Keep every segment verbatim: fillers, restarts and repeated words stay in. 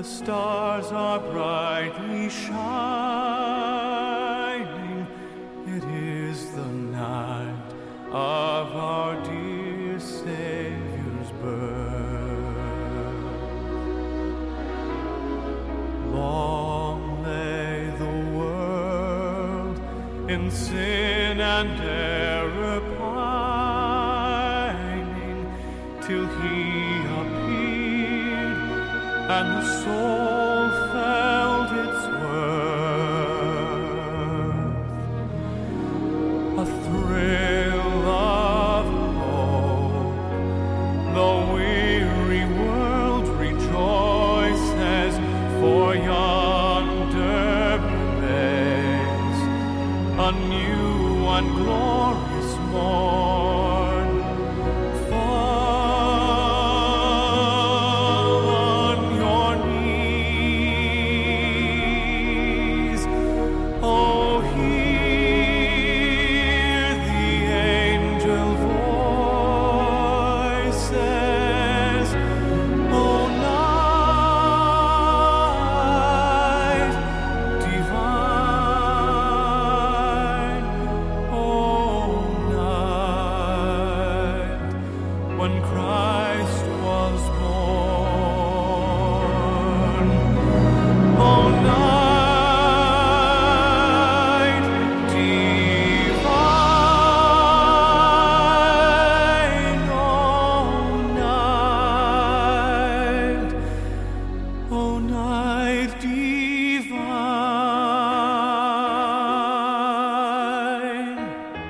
stars are brightly shining. It is the night of our dear Savior's birth. Long lay the world in sin and error pining, till He appeared and the soul felt its worth. A thrill of hope, the weary world rejoices, for yonder breaks a new and glorious morn. Fall on your knees, oh, hear the angel voices, oh, night divine, oh, night when Christ was born, oh, night divine, oh, night, oh, night divine.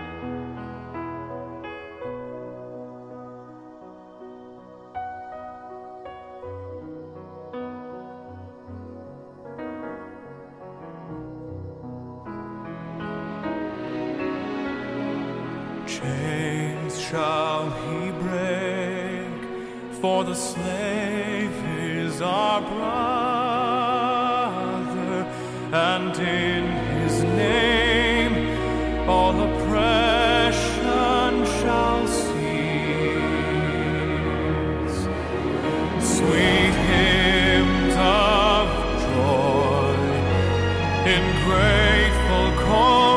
Chains shall He break, for the slave is our brother, and in His name all oppression shall cease. Sweet hymns of joy in grateful chorus